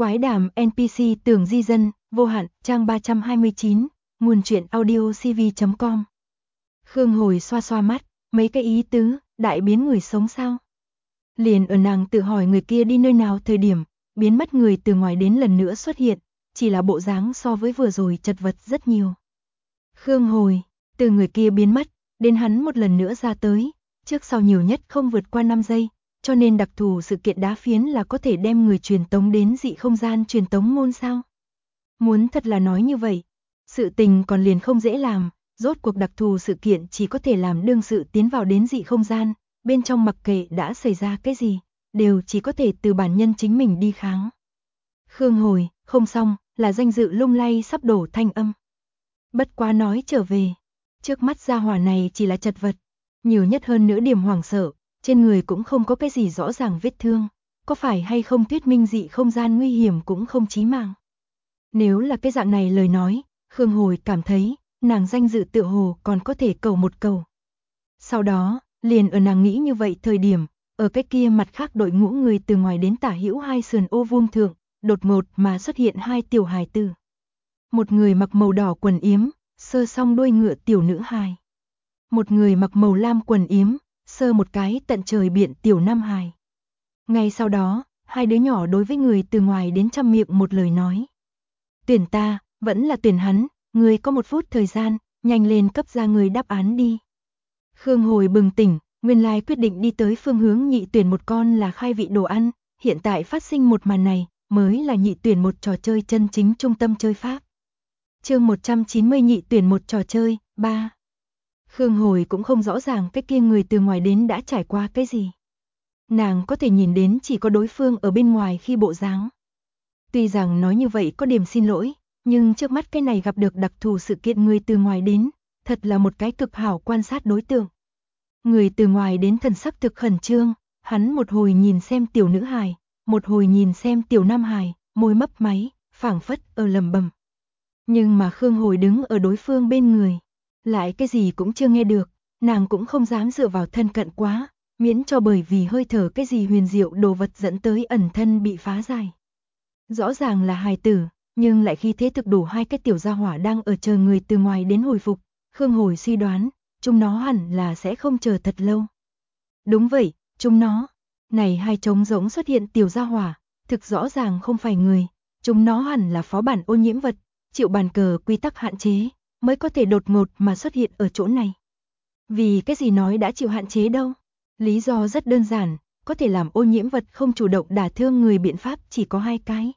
Quái đàm NPC tưởng di dân, vô hạn, trang 329, nguồn truyện audio cv.com. Khương Hồi xoa xoa mắt, mấy cái ý tứ, đại biến người sống sao? Liền ở nàng tự hỏi người kia đi nơi nào thời điểm, biến mất người từ ngoài đến lần nữa xuất hiện, chỉ là bộ dáng so với vừa rồi chật vật rất nhiều. Khương Hồi, từ người kia biến mất, đến hắn một lần nữa ra tới, trước sau nhiều nhất không vượt qua 5 giây, cho nên đặc thù sự kiện đá phiến là có thể đem người truyền tống đến dị không gian truyền tống môn sao? Muốn thật là nói như vậy, sự tình còn liền không dễ làm, rốt cuộc đặc thù sự kiện chỉ có thể làm đương sự tiến vào đến dị không gian, bên trong mặc kệ đã xảy ra cái gì, đều chỉ có thể từ bản nhân chính mình đi kháng. Khương Hồi, không xong, là danh dự lung lay sắp đổ thanh âm. Bất quá nói trở về, trước mắt gia hỏa này chỉ là chật vật, nhiều nhất hơn nữa điểm hoảng sợ, trên người cũng không có cái gì rõ ràng vết thương, có phải hay không thuyết minh dị không gian nguy hiểm cũng không chí mạng. Nếu là cái dạng này lời nói, Khương Hồi cảm thấy, nàng danh dự tựa hồ còn có thể cầu một cầu. Sau đó, liền ở nàng nghĩ như vậy thời điểm, ở cái kia mặt khác đội ngũ người từ ngoài đến tả hữu hai sườn ô vuông thượng, đột ngột mà xuất hiện hai tiểu hài tử. Một người mặc màu đỏ quần yếm, sơ song đuôi ngựa tiểu nữ hài. Một người mặc màu lam quần yếm, sơ một cái tận trời biển tiểu nam hài. Ngay sau đó, hai đứa nhỏ đối với người từ ngoài đến trăm miệng một lời nói. Tuyển ta, vẫn là tuyển hắn, người có 1 phút thời gian, nhanh lên cấp ra người đáp án đi. Khương Hồi bừng tỉnh, nguyên lai quyết định đi tới phương hướng nhị tuyển một con là khai vị đồ ăn, hiện tại phát sinh một màn này, mới là nhị tuyển một trò chơi chân chính trung tâm chơi pháp. Chương 190 nhị tuyển một trò chơi, 3. Khương Hồi cũng không rõ ràng cái kia người từ ngoài đến đã trải qua cái gì. Nàng có thể nhìn đến chỉ có đối phương ở bên ngoài khi bộ dáng. Tuy rằng nói như vậy có điểm xin lỗi, nhưng trước mắt cái này gặp được đặc thù sự kiện người từ ngoài đến, thật là một cái cực hảo quan sát đối tượng. Người từ ngoài đến thần sắc thực khẩn trương, hắn một hồi nhìn xem tiểu nữ hài, một hồi nhìn xem tiểu nam hài, môi mấp máy, phảng phất ở lầm bầm. Nhưng mà Khương Hồi đứng ở đối phương bên người, lại cái gì cũng chưa nghe được, nàng cũng không dám dựa vào thân cận quá, miễn cho bởi vì hơi thở cái gì huyền diệu đồ vật dẫn tới ẩn thân bị phá giải. Rõ ràng là hài tử, nhưng lại khi thế thực đủ hai cái tiểu gia hỏa đang ở chờ người từ ngoài đến hồi phục, Khương Hồi suy đoán, chúng nó hẳn là sẽ không chờ thật lâu. Đúng vậy, chúng nó, này hai trống rỗng xuất hiện tiểu gia hỏa, thực rõ ràng không phải người, chúng nó hẳn là phó bản ô nhiễm vật, chịu bàn cờ quy tắc hạn chế, mới có thể đột ngột mà xuất hiện ở chỗ này. Vì cái gì nói đã chịu hạn chế đâu? Lý do rất đơn giản, có thể làm ô nhiễm vật không chủ động đả thương người biện pháp chỉ có 2 cái.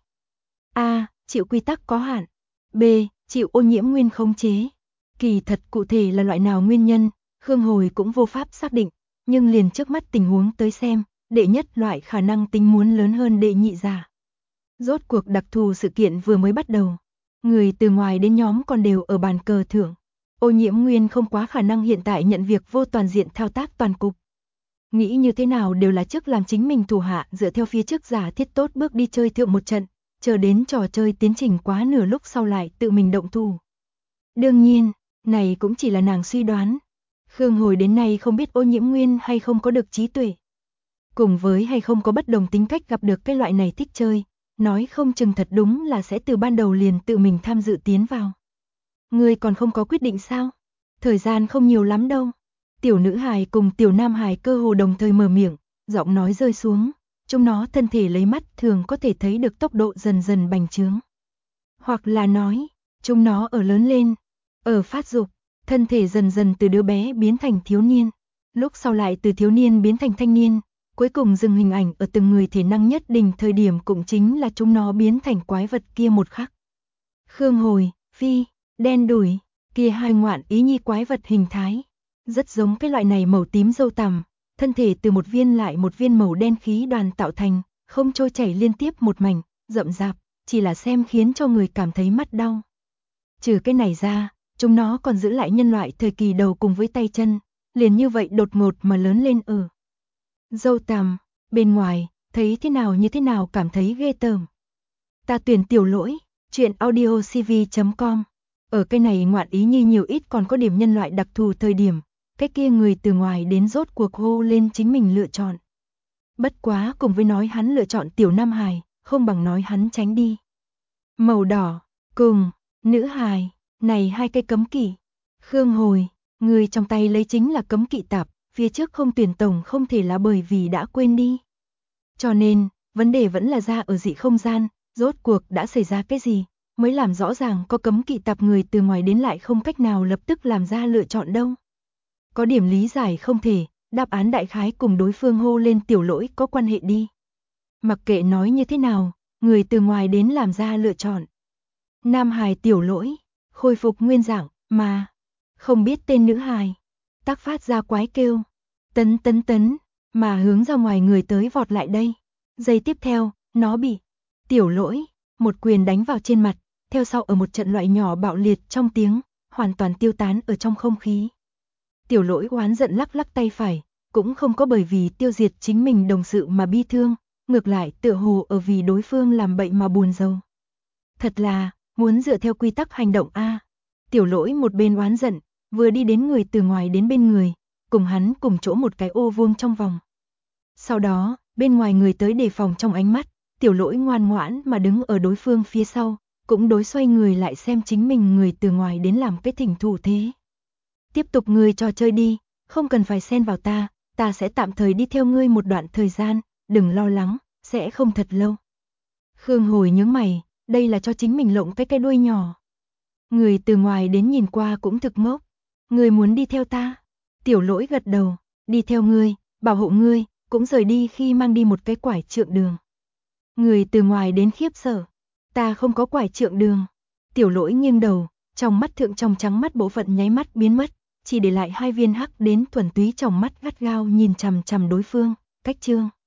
A. Chịu quy tắc có hạn. B. Chịu ô nhiễm nguyên khống chế. Kỳ thật cụ thể là loại nào nguyên nhân, Khương Hồi cũng vô pháp xác định, nhưng liền trước mắt tình huống tới xem, đệ nhất loại khả năng tính muốn lớn hơn đệ nhị giả. Rốt cuộc đặc thù sự kiện vừa mới bắt đầu, người từ ngoài đến nhóm còn đều ở bàn cờ thưởng. Ô nhiễm nguyên không quá khả năng hiện tại nhận việc vô toàn diện thao tác toàn cục. Nghĩ như thế nào đều là trước làm chính mình thủ hạ dựa theo phía trước giả thiết tốt bước đi chơi thượng một trận, chờ đến trò chơi tiến trình quá nửa lúc sau lại tự mình động thủ. Đương nhiên, này cũng chỉ là nàng suy đoán. Khương Hồi đến nay không biết ô nhiễm nguyên hay không có được trí tuệ. Cùng với hay không có bất đồng tính cách gặp được cái loại này thích chơi, nói không chừng thật đúng là sẽ từ ban đầu liền tự mình tham dự tiến vào. Ngươi còn không có quyết định sao? Thời gian không nhiều lắm đâu. Tiểu nữ hài cùng tiểu nam hài cơ hồ đồng thời mở miệng, giọng nói rơi xuống, chúng nó thân thể lấy mắt thường có thể thấy được tốc độ dần dần bành trướng. Hoặc là nói, chúng nó ở lớn lên, ở phát dục, thân thể dần dần từ đứa bé biến thành thiếu niên, lúc sau lại từ thiếu niên biến thành thanh niên, cuối cùng dừng hình ảnh ở từng người thể năng nhất định thời điểm cũng chính là chúng nó biến thành quái vật kia một khắc. Khương Hồi, Phi, đen đủi, kia hai ngoạn ý nhi quái vật hình thái, rất giống cái loại này màu tím dâu tằm, thân thể từ một viên lại một viên màu đen khí đoàn tạo thành, không trôi chảy liên tiếp một mảnh, rậm rạp, chỉ là xem khiến cho người cảm thấy mắt đau. Trừ cái này ra, chúng nó còn giữ lại nhân loại thời kỳ đầu cùng với tay chân, liền như vậy đột ngột mà lớn lên ở. Dâu tằm, bên ngoài, thấy thế nào như thế nào cảm thấy ghê tởm. Ta tuyển tiểu lỗi, truyện audio cv.com. Ở cái này ngoạn ý nhi nhiều ít còn có điểm nhân loại đặc thù thời điểm, cái kia người từ ngoài đến rốt cuộc hô lên chính mình lựa chọn. Bất quá cùng với nói hắn lựa chọn tiểu nam hài, không bằng nói hắn tránh đi. Màu đỏ, cùng, nữ hài, này hai cây cấm kỵ. Khương Hồi, người trong tay lấy chính là cấm kỵ tạp, phía trước không tuyển tổng không thể là bởi vì đã quên đi. Cho nên, vấn đề vẫn là ra ở dị không gian, rốt cuộc đã xảy ra cái gì, mới làm rõ ràng có cấm kỵ tạp người từ ngoài đến lại không cách nào lập tức làm ra lựa chọn đâu. Có điểm lý giải không thể, đáp án đại khái cùng đối phương hô lên Tiểu Lỗi có quan hệ đi. Mặc kệ nói như thế nào, người từ ngoài đến làm ra lựa chọn. Nam hài Tiểu Lỗi, khôi phục nguyên dạng, mà không biết tên nữ hài, tác phát ra quái kêu, tấn tấn tấn, mà hướng ra ngoài người tới vọt lại đây. Giây tiếp theo, nó bị Tiểu Lỗi một quyền đánh vào trên mặt, theo sau ở một trận loại nhỏ bạo liệt trong tiếng, hoàn toàn tiêu tán ở trong không khí. Tiểu Lỗi oán giận lắc lắc tay phải, cũng không có bởi vì tiêu diệt chính mình đồng sự mà bi thương, ngược lại tựa hồ ở vì đối phương làm bậy mà buồn rầu. Thật là, muốn dựa theo quy tắc hành động a. Tiểu Lỗi một bên oán giận, vừa đi đến người từ ngoài đến bên người, cùng hắn cùng chỗ một cái ô vuông trong vòng. Sau đó, bên ngoài người tới đề phòng trong ánh mắt, Tiểu Lỗi ngoan ngoãn mà đứng ở đối phương phía sau, cũng đối xoay người lại xem chính mình người từ ngoài đến làm cái thỉnh thủ thế. Tiếp tục ngươi trò chơi đi, không cần phải xen vào ta sẽ tạm thời đi theo ngươi một đoạn thời gian, đừng lo lắng, sẽ không thật lâu. Khương Hồi nhướng mày, đây là cho chính mình lộng cái đuôi nhỏ. Người từ ngoài đến nhìn qua cũng thực ngốc. Ngươi muốn đi theo ta? Tiểu Lỗi gật đầu, đi theo ngươi, bảo hộ ngươi, cũng rời đi khi mang đi một cái quải trượng đường. Người từ ngoài đến khiếp sợ, ta không có quải trượng đường. Tiểu Lỗi nghiêng đầu, trong mắt thượng trong trắng mắt bộ phận nháy mắt biến mất, chỉ để lại hai viên hắc đến thuần túy trong mắt gắt gao nhìn chằm chằm đối phương, cách chương.